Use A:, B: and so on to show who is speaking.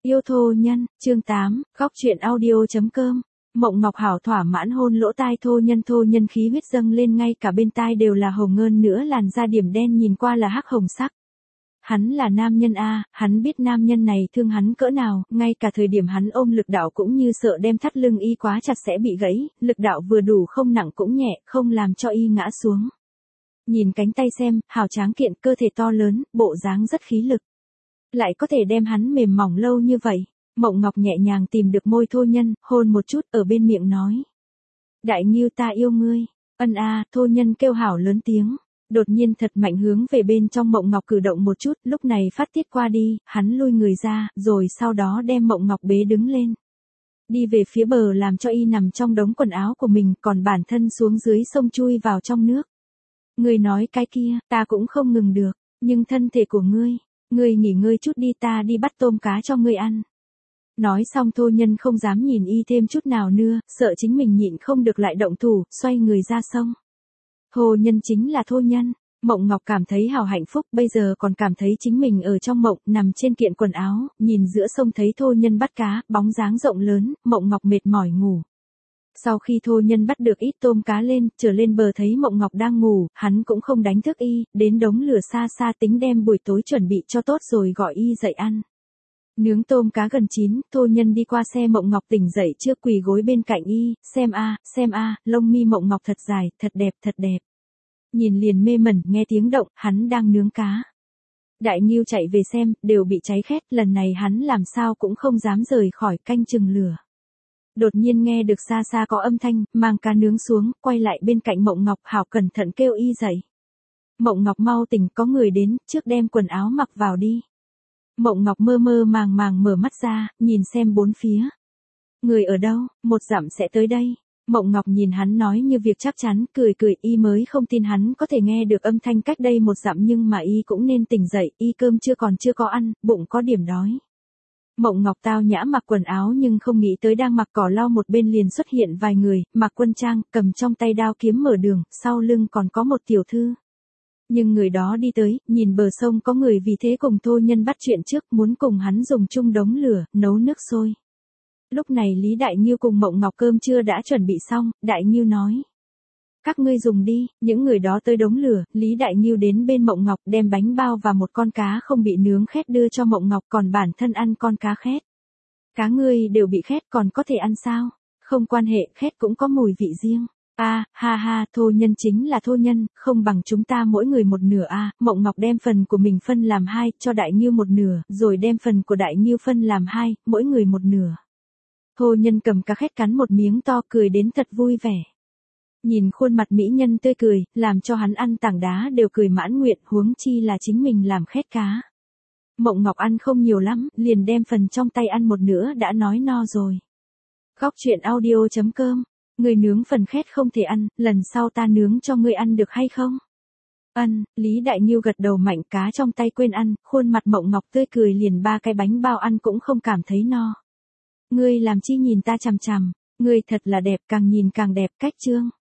A: Yêu thô nhân, chương 8, góc truyện audio.com. Mộng Ngọc Hảo thỏa mãn hôn lỗ tai thô nhân khí huyết dâng lên, ngay cả bên tai đều là hồng ngơn, nữa làn da điểm đen nhìn qua là hắc hồng sắc. Hắn là nam nhân a, hắn biết nam nhân này thương hắn cỡ nào, ngay cả thời điểm hắn ôm lực đạo cũng như sợ đem thắt lưng y quá chặt sẽ bị gãy, lực đạo vừa đủ không nặng cũng nhẹ, không làm cho y ngã xuống. Nhìn cánh tay xem, hào tráng kiện, cơ thể to lớn, bộ dáng rất khí lực. Lại có thể đem hắn mềm mỏng lâu như vậy. Mộng Ngọc nhẹ nhàng tìm được môi thô nhân, hôn một chút ở bên miệng nói. Đại Ngưu ta yêu ngươi. Ân a, thô nhân kêu hảo lớn tiếng. Đột nhiên thật mạnh hướng về bên trong Mộng Ngọc cử động một chút, lúc này phát tiết qua đi, hắn lui người ra, rồi sau đó đem Mộng Ngọc bế đứng lên. Đi về phía bờ làm cho y nằm trong đống quần áo của mình, còn bản thân xuống dưới sông chui vào trong nước. Ngươi nói cái kia, ta cũng không ngừng được, nhưng thân thể của ngươi nghỉ ngơi chút đi, ta đi bắt tôm cá cho ngươi ăn. Nói xong thô nhân không dám nhìn y thêm chút nào nữa, sợ chính mình nhịn không được lại động thủ, xoay người ra sông. Thô nhân chính là thô nhân. Mộng Ngọc cảm thấy hào hạnh phúc, bây giờ còn cảm thấy chính mình ở trong mộng, nằm trên kiện quần áo, nhìn giữa sông thấy thô nhân bắt cá, bóng dáng rộng lớn, Mộng Ngọc mệt mỏi ngủ. Sau khi thô nhân bắt được ít tôm cá lên, trở lên bờ thấy Mộng Ngọc đang ngủ, hắn cũng không đánh thức y, đến đống lửa xa xa tính đem buổi tối chuẩn bị cho tốt rồi gọi y dậy ăn. Nướng tôm cá gần chín, thô nhân đi qua xe Mộng Ngọc tỉnh dậy trước, quỳ gối bên cạnh y, xem a, lông mi Mộng Ngọc thật dài, thật đẹp. Nhìn liền mê mẩn, nghe tiếng động, hắn đang nướng cá. Đại Ngưu chạy về xem, đều bị cháy khét, lần này hắn làm sao cũng không dám rời khỏi canh chừng lửa. Đột nhiên nghe được xa xa có âm thanh, mang cá nướng xuống, quay lại bên cạnh Mộng Ngọc, hảo cẩn thận kêu y dậy. Mộng Ngọc mau tỉnh, có người đến, trước đem quần áo mặc vào đi. Mộng Ngọc mơ màng mở mắt ra, nhìn xem bốn phía. Người ở đâu, 1 dặm sẽ tới đây. Mộng Ngọc nhìn hắn nói như việc chắc chắn, cười, y mới không tin hắn có thể nghe được âm thanh cách đây 1 dặm, nhưng mà y cũng nên tỉnh dậy, y cơm chưa có ăn, bụng có điểm đói. Mộng Ngọc tao nhã mặc quần áo nhưng không nghĩ tới đang mặc cỏ lau một bên liền xuất hiện vài người, mặc quân trang, cầm trong tay đao kiếm mở đường, sau lưng còn có một tiểu thư. Nhưng người đó đi tới, nhìn bờ sông có người, vì thế cùng thô nhân bắt chuyện trước, muốn cùng hắn dùng chung đống lửa, nấu nước sôi. Lúc này Lý Đại Ngưu cùng Mộng Ngọc cơm trưa đã chuẩn bị xong, Đại Ngưu nói. Các ngươi dùng đi, những người đó tới đống lửa, Lý Đại Ngưu đến bên Mộng Ngọc đem bánh bao và một con cá không bị nướng khét đưa cho Mộng Ngọc, còn bản thân ăn con cá khét. Cá ngươi đều bị khét còn có thể ăn sao? Không quan hệ, khét cũng có mùi vị riêng. Ha, thô nhân chính là thô nhân, không bằng chúng ta mỗi người một nửa a. Mộng Ngọc đem phần của mình phân làm 2, cho Đại Ngưu một nửa, rồi đem phần của Đại Ngưu phân làm 2, mỗi người một nửa. Thô nhân cầm cá khét cắn một miếng to, cười đến thật vui vẻ. Nhìn khuôn mặt mỹ nhân tươi cười, làm cho hắn ăn tảng đá đều cười mãn nguyện, huống chi là chính mình làm khét cá. Mộng Ngọc ăn không nhiều lắm, liền đem phần trong tay ăn một nửa đã nói no rồi. Góc truyện audio.com. Người nướng phần khét không thể ăn, lần sau ta nướng cho ngươi ăn được hay không? Ân, Lý Đại Ngưu gật đầu mạnh, cá trong tay quên ăn, khuôn mặt Mộng Ngọc tươi cười, liền 3 cái bánh bao ăn cũng không cảm thấy no. Ngươi làm chi nhìn ta chằm chằm, ngươi thật là đẹp, càng nhìn càng đẹp, cách chương.